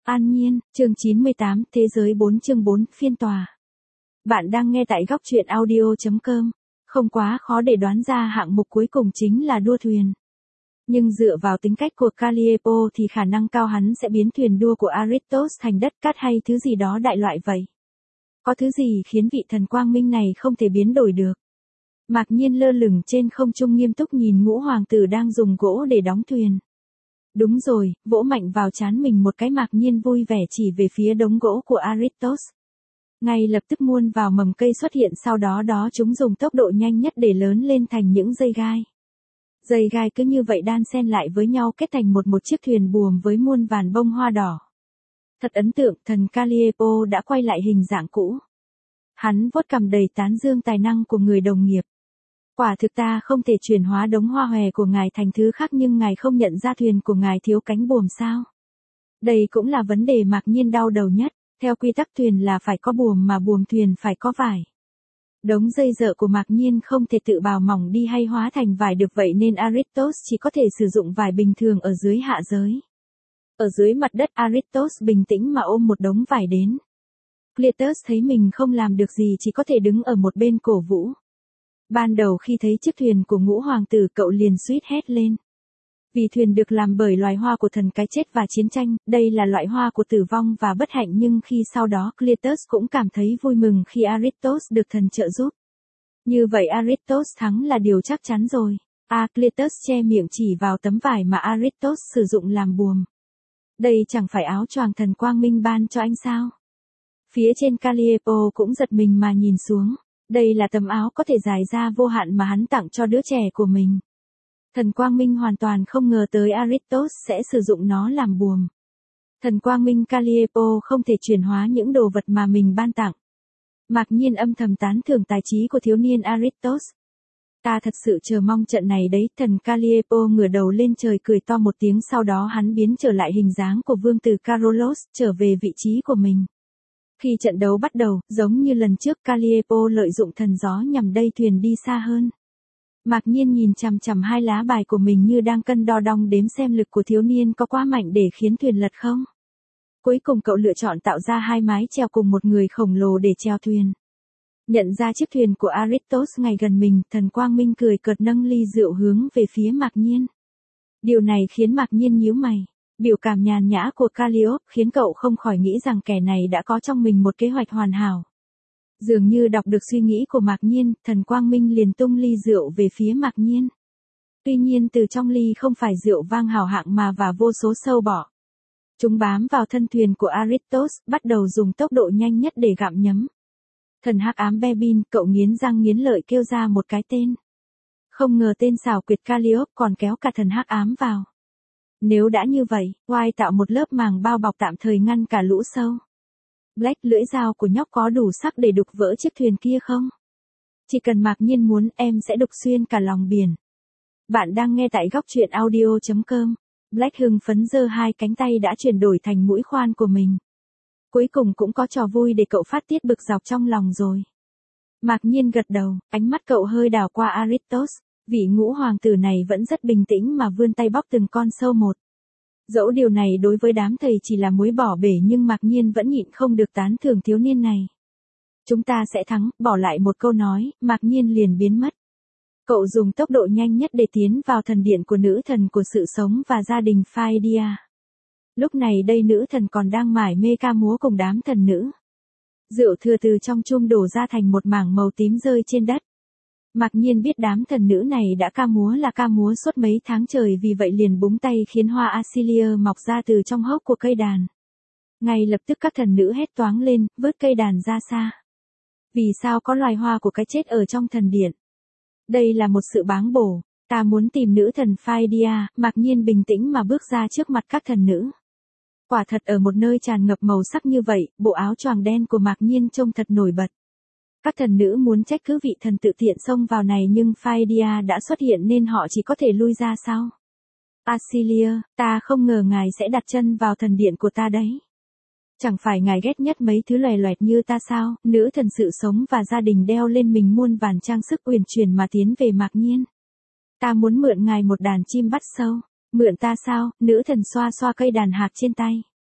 An Nhiên, chương 98, Thế giới 4 chương 4, phiên tòa. Bạn đang nghe tại góc truyện audio.com. Không quá khó để đoán ra hạng mục cuối cùng chính là đua thuyền. Nhưng dựa vào tính cách của Calliope thì khả năng cao hắn sẽ biến thuyền đua của Aristos thành đất cát hay thứ gì đó đại loại vậy. Có thứ gì khiến vị thần quang minh này không thể biến đổi được? Mạc Nhiên lơ lửng trên không trung nghiêm túc nhìn ngũ hoàng tử đang dùng gỗ để đóng thuyền. Đúng rồi, vỗ mạnh vào trán mình một cái. Mạc Nhiên vui vẻ chỉ về phía đống gỗ của Aristos. Ngay lập tức muôn vào mầm cây xuất hiện, sau đó chúng dùng tốc độ nhanh nhất để lớn lên thành những dây gai. Dây gai cứ như vậy đan xen lại với nhau kết thành một chiếc thuyền buồm với muôn vàn bông hoa đỏ. Thật ấn tượng, thần Calliope đã quay lại hình dạng cũ. Hắn vuốt cằm đầy tán dương tài năng của người đồng nghiệp. Quả thực ta không thể chuyển hóa đống hoa hòe của ngài thành thứ khác, nhưng ngài không nhận ra thuyền của ngài thiếu cánh buồm sao? Đây cũng là vấn đề Mạc Nhiên đau đầu nhất. Theo quy tắc thuyền là phải có buồm mà buồm thuyền phải có vải. Đống dây dợ của Mạc Nhiên không thể tự bào mỏng đi hay hóa thành vải được, vậy nên Aristos chỉ có thể sử dụng vải bình thường ở dưới hạ giới. Ở dưới mặt đất, Aristos bình tĩnh mà ôm một đống vải đến. Cletus thấy mình không làm được gì chỉ có thể đứng ở một bên cổ vũ. Ban đầu khi thấy chiếc thuyền của ngũ hoàng tử, cậu liền suýt hét lên. Vì thuyền được làm bởi loài hoa của thần cái chết và chiến tranh, đây là loại hoa của tử vong và bất hạnh, nhưng khi sau đó Cletus cũng cảm thấy vui mừng khi Aristos được thần trợ giúp. Như vậy Aristos thắng là điều chắc chắn rồi. Cletus che miệng chỉ vào tấm vải mà Aristos sử dụng làm buồm. Đây chẳng phải áo choàng thần quang minh ban cho anh sao? Phía trên Calliope cũng giật mình mà nhìn xuống. Đây là tấm áo có thể dài ra vô hạn mà hắn tặng cho đứa trẻ của mình. Thần Quang Minh hoàn toàn không ngờ tới Aristos sẽ sử dụng nó làm buồm. Thần Quang Minh Calliope không thể chuyển hóa những đồ vật mà mình ban tặng. Mạc Nhiên âm thầm tán thưởng tài trí của thiếu niên Aristos. Ta thật sự chờ mong trận này đấy. Thần Calliope ngửa đầu lên trời cười to một tiếng, sau đó hắn biến trở lại hình dáng của vương tử Carolus, trở về vị trí của mình. Khi trận đấu bắt đầu, giống như lần trước, Calliope lợi dụng thần gió nhằm đẩy thuyền đi xa hơn. Mạc Nhiên nhìn chằm chằm hai lá bài của mình như đang cân đo đong đếm xem lực của thiếu niên có quá mạnh để khiến thuyền lật không. Cuối cùng cậu lựa chọn tạo ra hai mái chèo cùng một người khổng lồ để chèo thuyền. Nhận ra chiếc thuyền của Aristos ngày gần mình, thần Quang Minh cười cợt nâng ly rượu hướng về phía Mạc Nhiên. Điều này khiến Mạc Nhiên nhíu mày. Biểu cảm nhàn nhã của Calliope khiến cậu không khỏi nghĩ rằng kẻ này đã có trong mình một kế hoạch hoàn hảo. Dường như đọc được suy nghĩ của Mạc Nhiên, thần Quang Minh liền tung ly rượu về phía Mạc Nhiên. Tuy nhiên từ trong ly không phải rượu vang hào hạng mà và vô số sâu bọ. Chúng bám vào thân thuyền của Aristos, bắt đầu dùng tốc độ nhanh nhất để gặm nhấm. Thần hắc ám Bebin, cậu nghiến răng nghiến lợi kêu ra một cái tên. Không ngờ tên xảo quyệt Calliope còn kéo cả thần hắc ám vào. Nếu đã như vậy, White tạo một lớp màng bao bọc tạm thời ngăn cả lũ sâu. Black, lưỡi dao của nhóc có đủ sắc để đục vỡ chiếc thuyền kia không? Chỉ cần Mạc Nhiên muốn, em sẽ đục xuyên cả lòng biển. Bạn đang nghe tại góc truyện audio.com. Black hưng phấn giơ hai cánh tay đã chuyển đổi thành mũi khoan của mình. Cuối cùng cũng có trò vui để cậu phát tiết bực dọc trong lòng rồi. Mạc Nhiên gật đầu, ánh mắt cậu hơi đảo qua Aristos. Vị ngũ hoàng tử này vẫn rất bình tĩnh mà vươn tay bóc từng con sâu một. Dẫu điều này đối với đám thầy chỉ là muối bỏ bể, nhưng Mạc Nhiên vẫn nhịn không được tán thưởng thiếu niên này. Chúng ta sẽ thắng, bỏ lại một câu nói, Mạc Nhiên liền biến mất. Cậu dùng tốc độ nhanh nhất để tiến vào thần điện của nữ thần của sự sống và gia đình Phaedia. Lúc này đây nữ thần còn đang mải mê ca múa cùng đám thần nữ. Rượu thừa từ trong chum đổ ra thành một mảng màu tím rơi trên đất. Mạc Nhiên biết đám thần nữ này đã ca múa suốt mấy tháng trời, vì vậy liền búng tay khiến hoa Asilia mọc ra từ trong hốc của cây đàn. Ngay lập tức các thần nữ hét toáng lên, vớt cây đàn ra xa. Vì sao có loài hoa của cái chết ở trong thần điện? Đây là một sự báng bổ. Ta muốn tìm nữ thần Phaedia. Mạc Nhiên bình tĩnh mà bước ra trước mặt các thần nữ. Quả thật ở một nơi tràn ngập màu sắc như vậy, bộ áo choàng đen của Mạc Nhiên trông thật nổi bật. Các thần nữ muốn trách cứ vị thần tự tiện xông vào này, nhưng Phaedia đã xuất hiện nên họ chỉ có thể lui ra sau. Asilia, ta không ngờ ngài sẽ đặt chân vào thần điện của ta đấy. Chẳng phải ngài ghét nhất mấy thứ lòe loẹt như ta sao? Nữ thần sự sống và gia đình đeo lên mình muôn vàn trang sức uyển chuyển mà tiến về Mạc Nhiên. Ta muốn mượn ngài một đàn chim bắt sâu. Mượn ta sao? Nữ thần xoa xoa cây đàn hạt trên tay.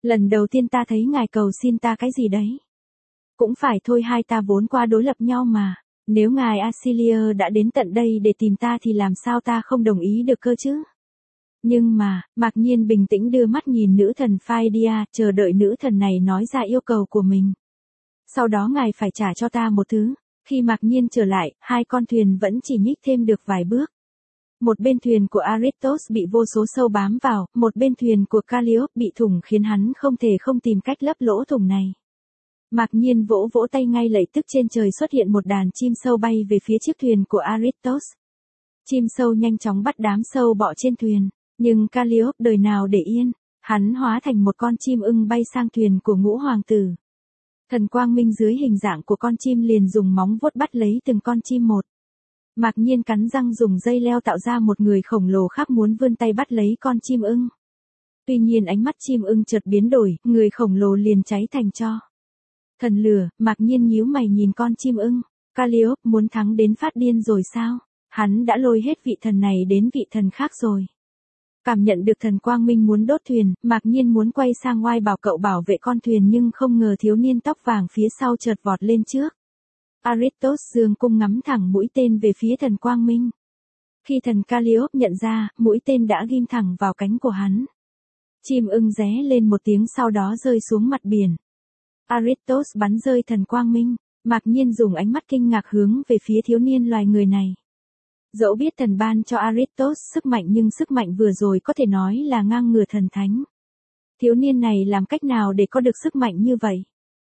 Lần đầu tiên ta thấy ngài cầu xin ta cái gì đấy. Cũng phải thôi, hai ta vốn qua đối lập nhau mà. Nếu ngài Acilia đã đến tận đây để tìm ta thì làm sao ta không đồng ý được cơ chứ? Nhưng mà, Mạc Nhiên bình tĩnh đưa mắt nhìn nữ thần Phaedia, chờ đợi nữ thần này nói ra yêu cầu của mình. Sau đó ngài phải trả cho ta một thứ. Khi Mạc Nhiên trở lại, hai con thuyền vẫn chỉ nhích thêm được vài bước. Một bên thuyền của Aristos bị vô số sâu bám vào, một bên thuyền của Calliope bị thủng khiến hắn không thể không tìm cách lấp lỗ thủng này. Mạc Nhiên vỗ vỗ tay, ngay lập tức trên trời xuất hiện một đàn chim sâu bay về phía chiếc thuyền của Aristos. Chim sâu nhanh chóng bắt đám sâu bọ trên thuyền, nhưng Calliope đời nào để yên, hắn hóa thành một con chim ưng bay sang thuyền của ngũ hoàng tử. Thần quang minh dưới hình dạng của con chim liền dùng móng vuốt bắt lấy từng con chim một. Mạc Nhiên cắn răng dùng dây leo tạo ra một người khổng lồ khác muốn vươn tay bắt lấy con chim ưng. Tuy nhiên ánh mắt chim ưng chợt biến đổi, người khổng lồ liền cháy thành tro. Thần lửa, Mạc Nhiên nhíu mày nhìn con chim ưng. Calliope muốn thắng đến phát điên rồi sao? Hắn đã lôi hết vị thần này đến vị thần khác rồi. Cảm nhận được thần quang minh muốn đốt thuyền, Mạc Nhiên muốn quay sang ngoai bảo cậu bảo vệ con thuyền, nhưng không ngờ thiếu niên tóc vàng phía sau chợt vọt lên trước. Aristos giương cung ngắm thẳng mũi tên về phía thần quang minh. Khi thần Calliope nhận ra, mũi tên đã ghim thẳng vào cánh của hắn. Chim ưng ré lên một tiếng sau đó rơi xuống mặt biển. Aristos bắn rơi thần quang minh. Mạc Nhiên dùng ánh mắt kinh ngạc hướng về phía thiếu niên loài người này. Dẫu biết thần ban cho Aristos sức mạnh, nhưng sức mạnh vừa rồi có thể nói là ngang ngửa thần thánh. Thiếu niên này làm cách nào để có được sức mạnh như vậy?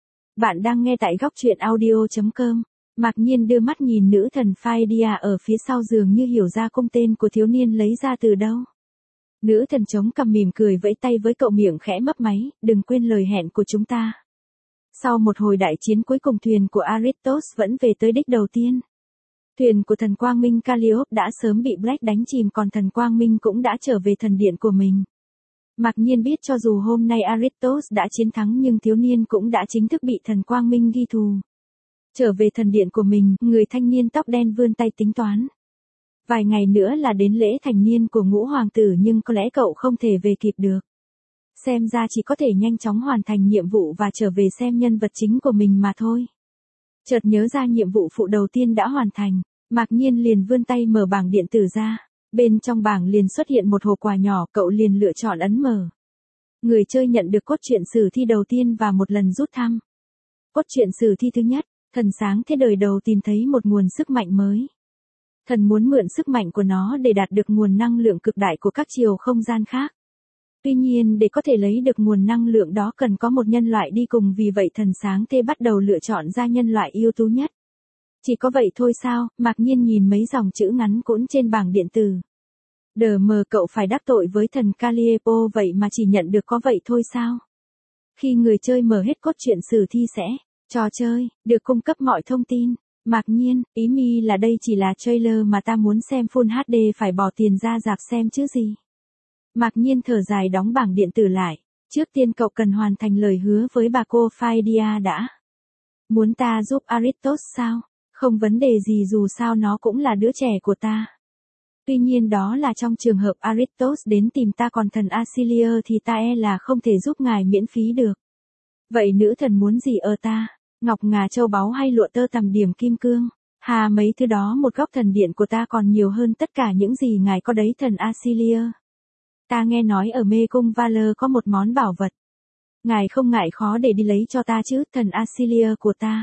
Bạn đang nghe tại góc truyện audio.com. Mạc Nhiên đưa mắt nhìn nữ thần Phaedia ở phía sau, dường như hiểu ra cung tên của thiếu niên lấy ra từ đâu. Nữ thần chống cằm mỉm cười vẫy tay với cậu, miệng khẽ mấp máy, đừng quên lời hẹn của chúng ta. Sau một hồi đại chiến cuối cùng, thuyền của Aristos vẫn về tới đích đầu tiên. Thuyền của thần quang minh Calliope đã sớm bị Black đánh chìm, còn thần quang minh cũng đã trở về thần điện của mình. Mạc Nhiên biết cho dù hôm nay Aristos đã chiến thắng nhưng thiếu niên cũng đã chính thức bị thần quang minh ghi thù. Trở về thần điện của mình, người thanh niên tóc đen vươn tay tính toán. Vài ngày nữa là đến lễ thành niên của ngũ hoàng tử, nhưng có lẽ cậu không thể về kịp được. Xem ra chỉ có thể nhanh chóng hoàn thành nhiệm vụ và trở về xem nhân vật chính của mình mà thôi. Chợt nhớ ra nhiệm vụ phụ đầu tiên đã hoàn thành, Mạc Nhiên liền vươn tay mở bảng điện tử ra. Bên trong bảng liền xuất hiện một hộp quà nhỏ, cậu liền lựa chọn ấn mở. Người chơi nhận được cốt truyện sử thi đầu tiên và một lần rút thăm. Cốt truyện sử thi thứ nhất, thần sáng thế đời đầu tìm thấy một nguồn sức mạnh mới. Thần muốn mượn sức mạnh của nó để đạt được nguồn năng lượng cực đại của các chiều không gian khác. Tuy nhiên để có thể lấy được nguồn năng lượng đó cần có một nhân loại đi cùng, vì vậy thần sáng thế bắt đầu lựa chọn ra nhân loại ưu tú nhất. Chỉ có vậy thôi sao? Mạc Nhiên nhìn mấy dòng chữ ngắn cũn trên bảng điện tử. Đờ mờ, cậu phải đắc tội với thần Calliope vậy mà chỉ nhận được có vậy thôi sao? Khi người chơi mở hết cốt truyện sử thi sẽ, trò chơi, được cung cấp mọi thông tin. Mạc Nhiên, ý mi là đây chỉ là trailer mà ta muốn xem Full HD, phải bỏ tiền ra rạp xem chứ gì. Mạc Nhiên thở dài đóng bảng điện tử lại. Trước tiên cậu cần hoàn thành lời hứa với bà cô Phaedia đã. Muốn ta giúp Aristos sao? Không vấn đề gì, dù sao nó cũng là đứa trẻ của ta. Tuy nhiên đó là trong trường hợp Aristos đến tìm ta, còn thần Acilia thì ta là không thể giúp ngài miễn phí được. Vậy nữ thần muốn gì ở ta? Ngọc ngà châu báu hay lụa tơ tằm điểm kim cương? Hà, mấy thứ đó một góc thần điện của ta còn nhiều hơn tất cả những gì ngài có đấy thần Acilia. Ta nghe nói ở mê cung Valor có một món bảo vật. Ngài không ngại khó để đi lấy cho ta chứ, thần Acilia của ta.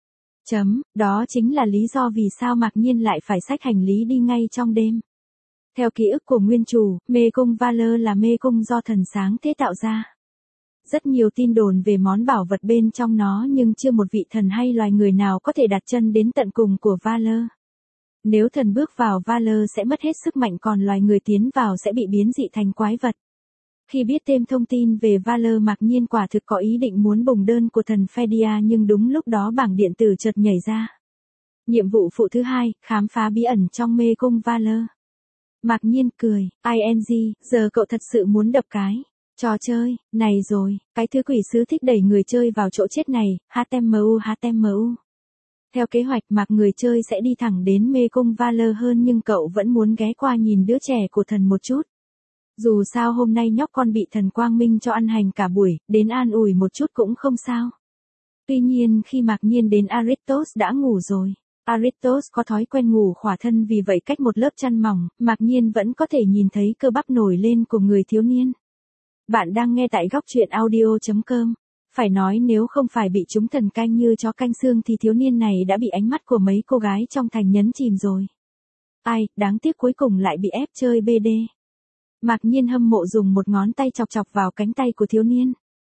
Đó chính là lý do vì sao Mạc Nhiên lại phải xách hành lý đi ngay trong đêm. Theo ký ức của nguyên chủ, mê cung Valor là mê cung do thần sáng thế tạo ra. Rất nhiều tin đồn về món bảo vật bên trong nó, nhưng chưa một vị thần hay loài người nào có thể đặt chân đến tận cùng của Valor. Nếu thần bước vào Valor sẽ mất hết sức mạnh, còn loài người tiến vào sẽ bị biến dị thành quái vật. Khi biết thêm thông tin về Valor, Mạc Nhiên quả thực có ý định muốn bùng đơn của thần Phaedia, nhưng đúng lúc đó bảng điện tử chợt nhảy ra. Nhiệm vụ phụ thứ 2, khám phá bí ẩn trong mê cung Valor. Mạc Nhiên cười, ing, giờ cậu thật sự muốn đập cái trò chơi này rồi, cái thứ quỷ sứ thích đẩy người chơi vào chỗ chết này, HTMU. Theo kế hoạch, người chơi sẽ đi thẳng đến mê cung Valor hơn, nhưng cậu vẫn muốn ghé qua nhìn đứa trẻ của thần một chút. Dù sao hôm nay nhóc con bị thần Quang Minh cho ăn hành cả buổi, đến an ủi một chút cũng không sao. Tuy nhiên khi Mạc Nhiên đến Aristos đã ngủ rồi. Aristos có thói quen ngủ khỏa thân, vì vậy cách một lớp chăn mỏng, Mạc Nhiên vẫn có thể nhìn thấy cơ bắp nổi lên của người thiếu niên. Bạn đang nghe tại góc truyện audio.com. Phải nói nếu không phải bị chúng thần canh như chó canh xương thì thiếu niên này đã bị ánh mắt của mấy cô gái trong thành nhấn chìm rồi. Ai, đáng tiếc cuối cùng lại bị ép chơi BD. Mạc Nhiên hâm mộ dùng một ngón tay chọc chọc vào cánh tay của thiếu niên.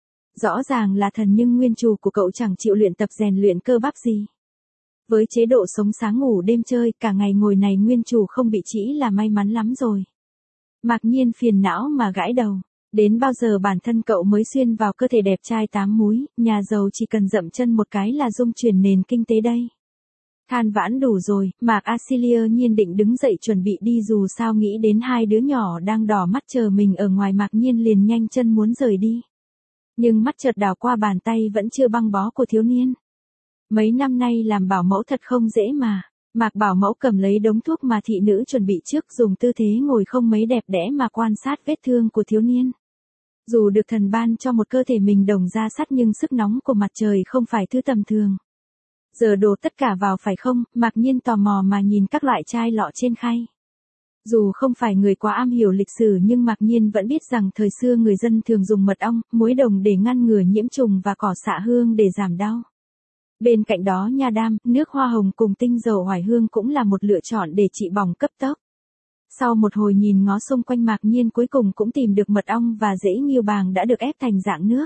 Rõ ràng là thần nhưng nguyên chủ của cậu chẳng chịu luyện tập rèn luyện cơ bắp gì. Với chế độ sống sáng ngủ đêm chơi cả ngày ngồi này, nguyên chủ không bị chỉ là may mắn lắm rồi. Mạc Nhiên phiền não mà gãi đầu. Đến bao giờ bản thân cậu mới xuyên vào cơ thể đẹp trai 8 múi, nhà giàu chỉ cần dậm chân một cái là dung chuyển nền kinh tế đây. Than vãn đủ rồi, Mạc Asilia Nhiên định đứng dậy chuẩn bị đi, dù sao nghĩ đến hai đứa nhỏ đang đỏ mắt chờ mình ở ngoài, Mạc Nhiên liền nhanh chân muốn rời đi. Nhưng mắt chợt đảo qua bàn tay vẫn chưa băng bó của thiếu niên. Mấy năm nay làm bảo mẫu thật không dễ mà. Mạc bảo mẫu cầm lấy đống thuốc mà thị nữ chuẩn bị trước, dùng tư thế ngồi không mấy đẹp đẽ mà quan sát vết thương của thiếu niên. Dù được thần ban cho một cơ thể mình đồng da sắt nhưng sức nóng của mặt trời không phải thứ tầm thường. Giờ đổ tất cả vào phải không? Mạc Nhiên tò mò mà nhìn các loại chai lọ trên khay. Dù không phải người quá am hiểu lịch sử nhưng Mạc Nhiên vẫn biết rằng thời xưa người dân thường dùng mật ong, muối đồng để ngăn ngừa nhiễm trùng và cỏ xạ hương để giảm đau. Bên cạnh đó nha đam, nước hoa hồng cùng tinh dầu oải hương cũng là một lựa chọn để trị bỏng cấp tốc. Sau một hồi nhìn ngó xung quanh, Mạc Nhiên cuối cùng cũng tìm được mật ong và rễ ngưu bàng đã được ép thành dạng nước.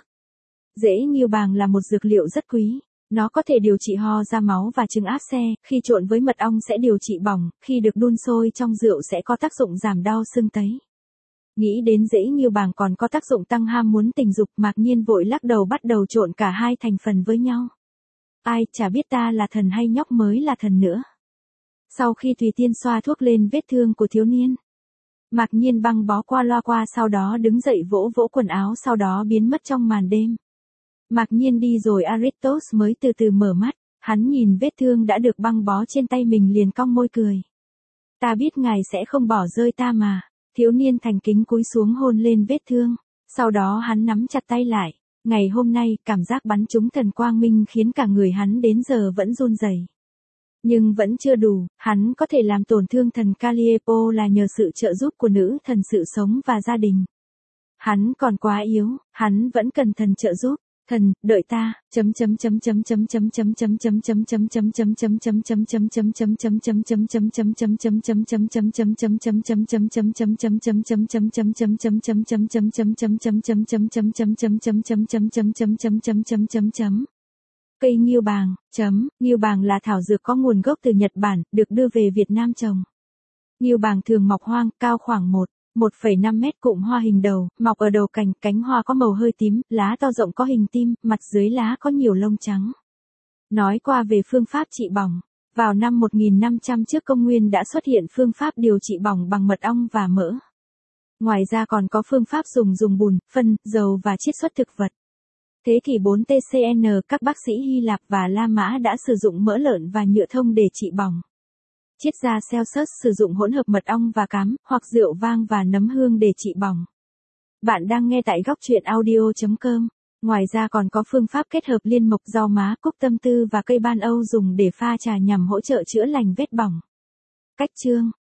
Rễ ngưu bàng là một dược liệu rất quý. Nó có thể điều trị ho ra máu và chứng áp xe, khi trộn với mật ong sẽ điều trị bỏng, khi được đun sôi trong rượu sẽ có tác dụng giảm đau sưng tấy. Nghĩ đến rễ ngưu bàng còn có tác dụng tăng ham muốn tình dục, Mạc Nhiên vội lắc đầu bắt đầu trộn cả hai thành phần với nhau. Ai, chả biết ta là thần hay nhóc mới là thần nữa. Sau khi tùy tiên xoa thuốc lên vết thương của thiếu niên, Mạc Nhiên băng bó qua loa qua, sau đó đứng dậy vỗ vỗ quần áo, sau đó biến mất trong màn đêm. Mạc Nhiên đi rồi Aristos mới từ từ mở mắt, hắn nhìn vết thương đã được băng bó trên tay mình liền cong môi cười. Ta biết ngài sẽ không bỏ rơi ta mà. Thiếu niên thành kính cúi xuống hôn lên vết thương, sau đó hắn nắm chặt tay lại. Ngày hôm nay, cảm giác bắn trúng thần Quang Minh khiến cả người hắn đến giờ vẫn run rẩy. Nhưng vẫn chưa đủ, hắn có thể làm tổn thương thần Calliope là nhờ sự trợ giúp của nữ thần sự sống và gia đình. Hắn còn quá yếu, hắn vẫn cần thần trợ giúp. Thần, đợi ta. Cây ngưu bàng, ngưu bàng là thảo dược có nguồn gốc từ Nhật Bản, được đưa về Việt Nam trồng. Ngưu bàng thường mọc hoang, cao khoảng 1,5 mét, cụm hoa hình đầu, mọc ở đầu cành, cánh hoa có màu hơi tím, lá to rộng có hình tim, mặt dưới lá có nhiều lông trắng. Nói qua về phương pháp trị bỏng, vào năm 1500 trước công nguyên đã xuất hiện phương pháp điều trị bỏng bằng mật ong và mỡ. Ngoài ra còn có phương pháp dùng bùn, phân, dầu và chiết xuất thực vật. Thế kỷ 4 TCN, các bác sĩ Hy Lạp và La Mã đã sử dụng mỡ lợn và nhựa thông để trị bỏng. Triết gia Celsus sử dụng hỗn hợp mật ong và cám, hoặc rượu vang và nấm hương để trị bỏng. Bạn đang nghe tại góc truyện audio.com. Ngoài ra còn có phương pháp kết hợp liên mộc, rau má, cúc tâm tư và cây ban Âu dùng để pha trà nhằm hỗ trợ chữa lành vết bỏng. Cách chương,